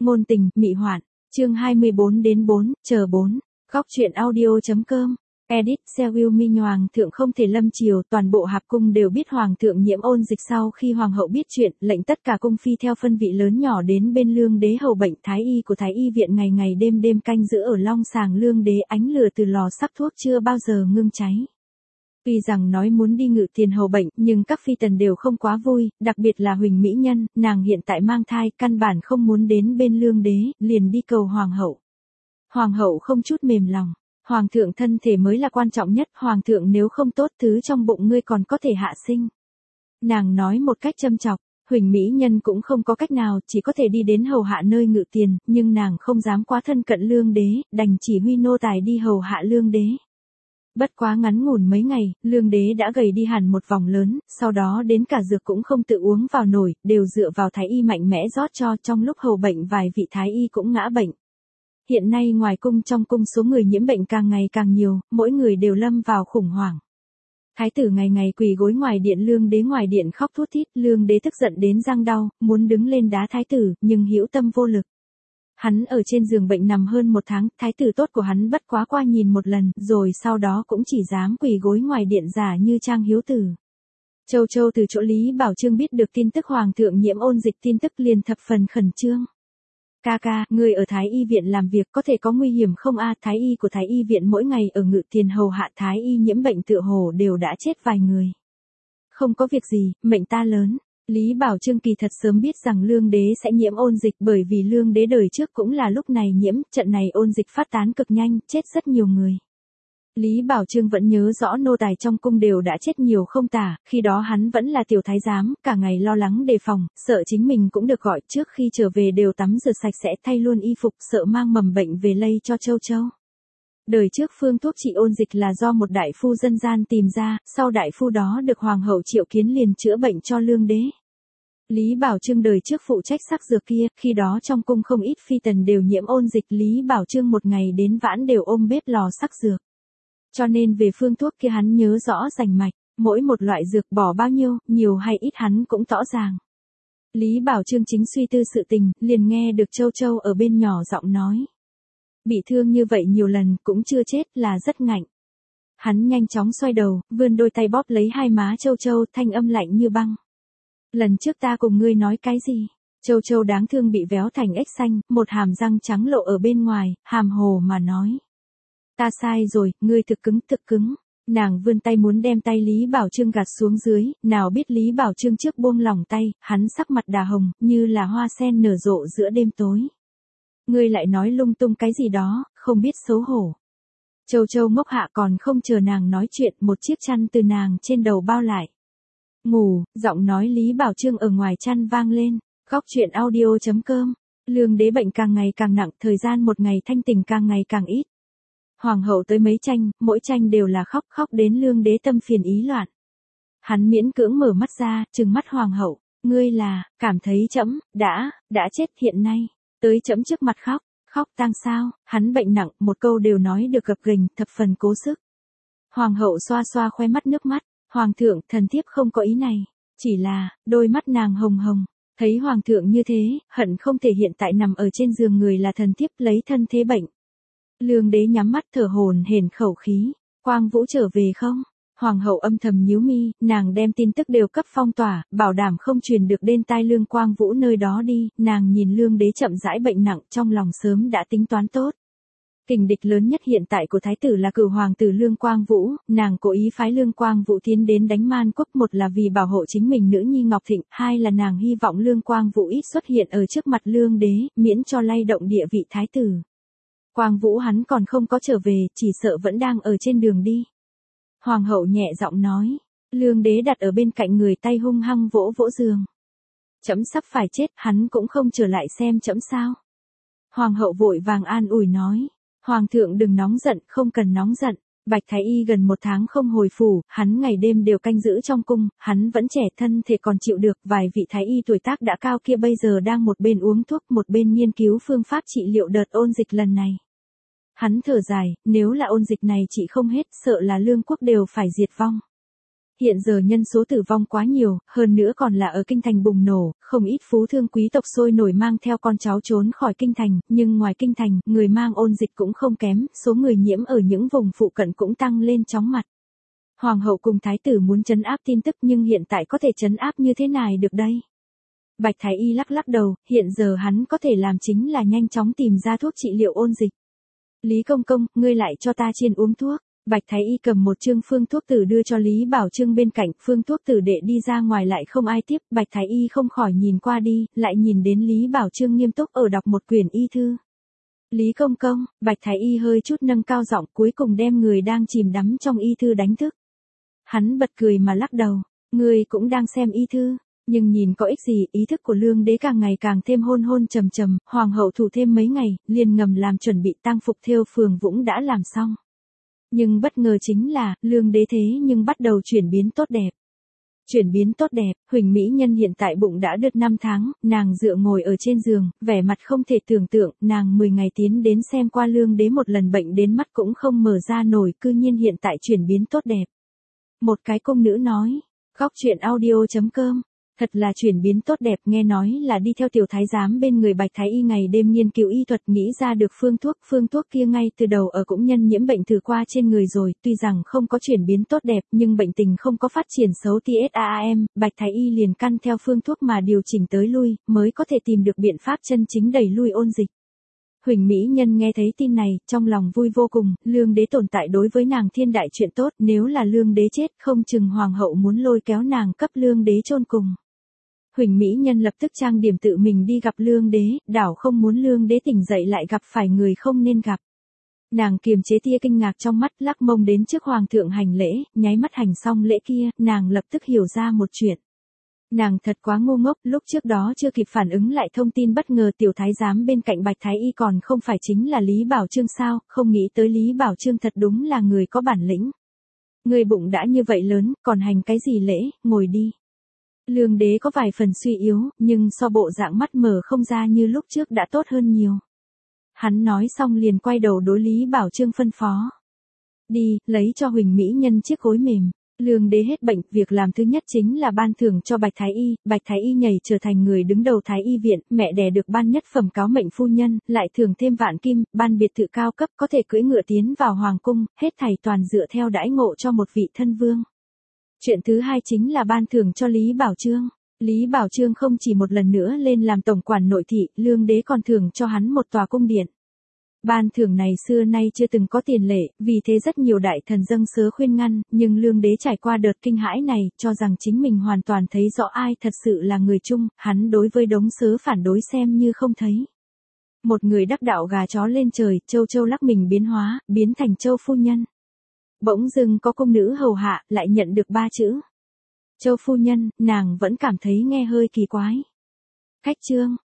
Ngôn tình, mị hoạn. Chương 24-4, chờ 4. Góc truyện audio.com. Edit, Seo Mi Nhoàng thượng không thể lâm triều, toàn bộ hạp cung đều biết hoàng thượng nhiễm ôn dịch. Sau khi hoàng hậu biết chuyện, lệnh tất cả cung phi theo phân vị lớn nhỏ đến bên lương đế hầu bệnh. Thái y của thái y viện ngày ngày đêm đêm canh giữ ở long sàng lương đế, ánh lửa từ lò sắc thuốc chưa bao giờ ngưng cháy. Tuy rằng nói muốn đi ngự tiền hầu bệnh, nhưng các phi tần đều không quá vui, đặc biệt là Huỳnh Mỹ Nhân, nàng hiện tại mang thai, căn bản không muốn đến bên lương đế, liền đi cầu hoàng hậu. Hoàng hậu không chút mềm lòng, hoàng thượng thân thể mới là quan trọng nhất, hoàng thượng nếu không tốt thứ trong bụng ngươi còn có thể hạ sinh. Nàng nói một cách châm chọc, Huỳnh Mỹ Nhân cũng không có cách nào, chỉ có thể đi đến hầu hạ nơi ngự tiền, nhưng nàng không dám quá thân cận lương đế, đành chỉ huy nô tài đi hầu hạ lương đế. Bất quá ngắn ngủn mấy ngày, lương đế đã gầy đi hẳn một vòng lớn, sau đó đến cả dược cũng không tự uống vào nổi, đều dựa vào thái y mạnh mẽ rót cho. Trong lúc hầu bệnh vài vị thái y cũng ngã bệnh. Hiện nay ngoài cung trong cung số người nhiễm bệnh càng ngày càng nhiều, mỗi người đều lâm vào khủng hoảng. Thái tử ngày ngày quỳ gối ngoài điện lương đế, ngoài điện khóc thút thít, lương đế tức giận đến răng đau, muốn đứng lên đá thái tử, nhưng hữu tâm vô lực. Hắn ở trên giường bệnh nằm hơn một tháng, thái tử tốt của hắn bất quá qua nhìn một lần, rồi sau đó cũng chỉ dám quỳ gối ngoài điện giả như trang hiếu tử. Châu Châu từ chỗ Lý Bảo Chương biết được tin tức hoàng thượng nhiễm ôn dịch, tin tức liền thập phần khẩn trương. Ca ca, người ở thái y viện làm việc có thể có nguy hiểm không a? Thái y của thái y viện mỗi ngày ở ngự tiền hầu hạ thái y nhiễm bệnh tựa hồ đều đã chết vài người. Không có việc gì, mệnh ta lớn. Lý Bảo Chương kỳ thật sớm biết rằng lương đế sẽ nhiễm ôn dịch, bởi vì lương đế đời trước cũng là lúc này nhiễm, trận này ôn dịch phát tán cực nhanh, chết rất nhiều người. Lý Bảo Chương vẫn nhớ rõ nô tài trong cung đều đã chết nhiều không tả, khi đó hắn vẫn là tiểu thái giám, cả ngày lo lắng đề phòng, sợ chính mình cũng được gọi, trước khi trở về đều tắm rửa sạch sẽ, thay luôn y phục, sợ mang mầm bệnh về lây cho Châu Châu. Đời trước phương thuốc trị ôn dịch là do một đại phu dân gian tìm ra, sau đại phu đó được hoàng hậu triệu kiến liền chữa bệnh cho lương đế. Lý Bảo Chương đời trước phụ trách sắc dược kia, khi đó trong cung không ít phi tần đều nhiễm ôn dịch, Lý Bảo Chương một ngày đến vãn đều ôm bếp lò sắc dược. Cho nên về phương thuốc kia hắn nhớ rõ rành mạch, mỗi một loại dược bỏ bao nhiêu, nhiều hay ít hắn cũng rõ ràng. Lý Bảo Chương chính suy tư sự tình, liền nghe được Châu Châu ở bên nhỏ giọng nói. Bị thương như vậy nhiều lần cũng chưa chết là rất ngạnh. Hắn nhanh chóng xoay đầu, vươn đôi tay bóp lấy hai má Châu Châu, thanh âm lạnh như băng. Lần trước ta cùng ngươi nói cái gì? Châu Châu đáng thương bị véo thành ếch xanh, một hàm răng trắng lộ ở bên ngoài, hàm hồ mà nói. Ta sai rồi, ngươi thực cứng. Nàng vươn tay muốn đem tay Lý Bảo Chương gạt xuống dưới, nào biết Lý Bảo Chương trước buông lỏng tay, hắn sắc mặt đà hồng, như là hoa sen nở rộ giữa đêm tối. Ngươi lại nói lung tung cái gì đó, không biết xấu hổ. Châu Châu ngốc hạ, còn không chờ nàng nói chuyện, một chiếc chăn từ nàng trên đầu bao lại. Ngủ, giọng nói Lý Bảo Chương ở ngoài chăn vang lên. Góc truyện audio.com. Lương đế bệnh càng ngày càng nặng, thời gian một ngày thanh tỉnh càng ngày càng ít. Hoàng hậu tới mấy tranh, mỗi tranh đều là khóc đến lương đế tâm phiền ý loạn. Hắn miễn cưỡng mở mắt ra, trừng mắt hoàng hậu, ngươi là, cảm thấy trẫm đã chết hiện nay, tới trẫm trước mặt khóc tang sao? Hắn bệnh nặng, một câu đều nói được gập ghềnh, thập phần cố sức. Hoàng hậu xoa xoa khoe mắt nước mắt, hoàng thượng, thần thiếp không có ý này, chỉ là, đôi mắt nàng hồng hồng, thấy hoàng thượng như thế, hận không thể hiện tại nằm ở trên giường người là thần thiếp lấy thân thế bệnh. Lương đế nhắm mắt thở hổn hển khẩu khí, Quang Vũ trở về không? Hoàng hậu âm thầm nhíu mi, nàng đem tin tức đều cấp phong tỏa, bảo đảm không truyền được đến tai Lương Quang Vũ nơi đó đi, nàng nhìn lương đế chậm rãi bệnh nặng, trong lòng sớm đã tính toán tốt. Kình địch lớn nhất hiện tại của thái tử là cửu hoàng tử Lương Quang Vũ, nàng cố ý phái Lương Quang Vũ tiến đến đánh Man Quốc, một là vì bảo hộ chính mình nữ nhi Ngọc Thịnh, hai là nàng hy vọng Lương Quang Vũ ít xuất hiện ở trước mặt lương đế, miễn cho lay động địa vị thái tử. Quang Vũ hắn còn không có trở về, chỉ sợ vẫn đang ở trên đường đi. Hoàng hậu nhẹ giọng nói, lương đế đặt ở bên cạnh người, tay hung hăng vỗ vỗ giường. Trẫm sắp phải chết, hắn cũng không trở lại xem trẫm sao? Hoàng hậu vội vàng an ủi nói, hoàng thượng đừng nóng giận, không cần nóng giận. Bạch Thái Y gần một tháng không hồi phủ, hắn ngày đêm đều canh giữ trong cung, hắn vẫn trẻ, thân thể còn chịu được, vài vị Thái Y tuổi tác đã cao kia bây giờ đang một bên uống thuốc, một bên nghiên cứu phương pháp trị liệu đợt ôn dịch lần này. Hắn thở dài, nếu là ôn dịch này trị không hết, sợ là lương quốc đều phải diệt vong. Hiện giờ nhân số tử vong quá nhiều, hơn nữa còn là ở kinh thành bùng nổ, không ít phú thương quý tộc sôi nổi mang theo con cháu trốn khỏi kinh thành, nhưng ngoài kinh thành, người mang ôn dịch cũng không kém, số người nhiễm ở những vùng phụ cận cũng tăng lên chóng mặt. Hoàng hậu cùng thái tử muốn trấn áp tin tức nhưng hiện tại có thể trấn áp như thế này được đây? Bạch Thái Y lắc lắc đầu, hiện giờ hắn có thể làm chính là nhanh chóng tìm ra thuốc trị liệu ôn dịch. Lý công công, ngươi lại cho ta chiên uống thuốc. Bạch Thái Y cầm một chương phương thuốc tử đưa cho Lý Bảo Trương bên cạnh, phương thuốc tử đệ đi ra ngoài lại không ai tiếp, Bạch Thái Y không khỏi nhìn qua đi, lại nhìn đến Lý Bảo Trương nghiêm túc ở đọc một quyển y thư. Lý công công, Bạch Thái Y hơi chút nâng cao giọng cuối cùng đem người đang chìm đắm trong y thư đánh thức. Hắn bật cười mà lắc đầu, ngươi cũng đang xem y thư. Nhưng nhìn có ích gì, ý thức của Lương Đế càng ngày càng thêm hôn hôn trầm trầm, hoàng hậu thủ thêm mấy ngày, liền ngầm làm chuẩn bị tang phục thêu Phường Vũng đã làm xong. Nhưng bất ngờ chính là, Lương Đế thế nhưng bắt đầu chuyển biến tốt đẹp. Chuyển biến tốt đẹp, Huỳnh Mỹ Nhân hiện tại bụng đã được 5 tháng, nàng dựa ngồi ở trên giường, vẻ mặt không thể tưởng tượng, nàng 10 ngày tiến đến xem qua Lương Đế một lần bệnh đến mắt cũng không mở ra nổi, cư nhiên hiện tại chuyển biến tốt đẹp. Một cái cung nữ nói, góc chuyện audio.com. Thật là chuyển biến tốt đẹp, nghe nói là đi theo tiểu thái giám bên người Bạch Thái Y ngày đêm nghiên cứu y thuật nghĩ ra được phương thuốc kia ngay từ đầu ở cũng nhân nhiễm bệnh thử qua trên người rồi, tuy rằng không có chuyển biến tốt đẹp nhưng bệnh tình không có phát triển xấu TSAAM, Bạch Thái Y liền căn theo phương thuốc mà điều chỉnh tới lui, mới có thể tìm được biện pháp chân chính đẩy lui ôn dịch. Huỳnh Mỹ Nhân nghe thấy tin này, trong lòng vui vô cùng, Lương Đế tồn tại đối với nàng thiên đại chuyện tốt, nếu là Lương Đế chết, không chừng hoàng hậu muốn lôi kéo nàng cấp Lương Đế chôn cùng. Huỳnh Mỹ Nhân lập tức trang điểm tự mình đi gặp Lương Đế, đảo không muốn Lương Đế tỉnh dậy lại gặp phải người không nên gặp. Nàng kiềm chế tia kinh ngạc trong mắt, lắc mông đến trước hoàng thượng hành lễ, nháy mắt hành xong lễ kia, nàng lập tức hiểu ra một chuyện. Nàng thật quá ngu ngốc, lúc trước đó chưa kịp phản ứng lại thông tin bất ngờ tiểu thái giám bên cạnh Bạch Thái Y còn không phải chính là Lý Bảo Trương sao, không nghĩ tới Lý Bảo Trương thật đúng là người có bản lĩnh. Người bụng đã như vậy lớn, còn hành cái gì lễ, ngồi đi. Lương Đế có vài phần suy yếu, nhưng so bộ dạng mắt mở không ra như lúc trước đã tốt hơn nhiều. Hắn nói xong liền quay đầu đối Lý Bảo Trương phân phó. Đi, lấy cho Huỳnh Mỹ Nhân chiếc gối mềm. Lương Đế hết bệnh, việc làm thứ nhất chính là ban thưởng cho Bạch Thái Y nhảy trở thành người đứng đầu Thái Y viện, mẹ đẻ được ban nhất phẩm cáo mệnh phu nhân, lại thưởng thêm vạn kim, ban biệt thự cao cấp có thể cưỡi ngựa tiến vào hoàng cung, hết thảy toàn dựa theo đãi ngộ cho một vị thân vương. Chuyện thứ hai chính là ban thưởng cho Lý Bảo Trương. Lý Bảo Trương không chỉ một lần nữa lên làm tổng quản nội thị, Lương Đế còn thưởng cho hắn một tòa cung điện. Ban thưởng này xưa nay chưa từng có tiền lệ, vì thế rất nhiều đại thần dâng sớ khuyên ngăn, nhưng Lương Đế trải qua đợt kinh hãi này, cho rằng chính mình hoàn toàn thấy rõ ai thật sự là người chung, hắn đối với đống sớ phản đối xem như không thấy. Một người đắc đạo gà chó lên trời, châu châu lắc mình biến hóa, biến thành châu phu nhân. Bỗng dưng có cung nữ hầu hạ, lại nhận được 3 chữ. Châu phu nhân, nàng vẫn cảm thấy nghe hơi kỳ quái. Khách trương,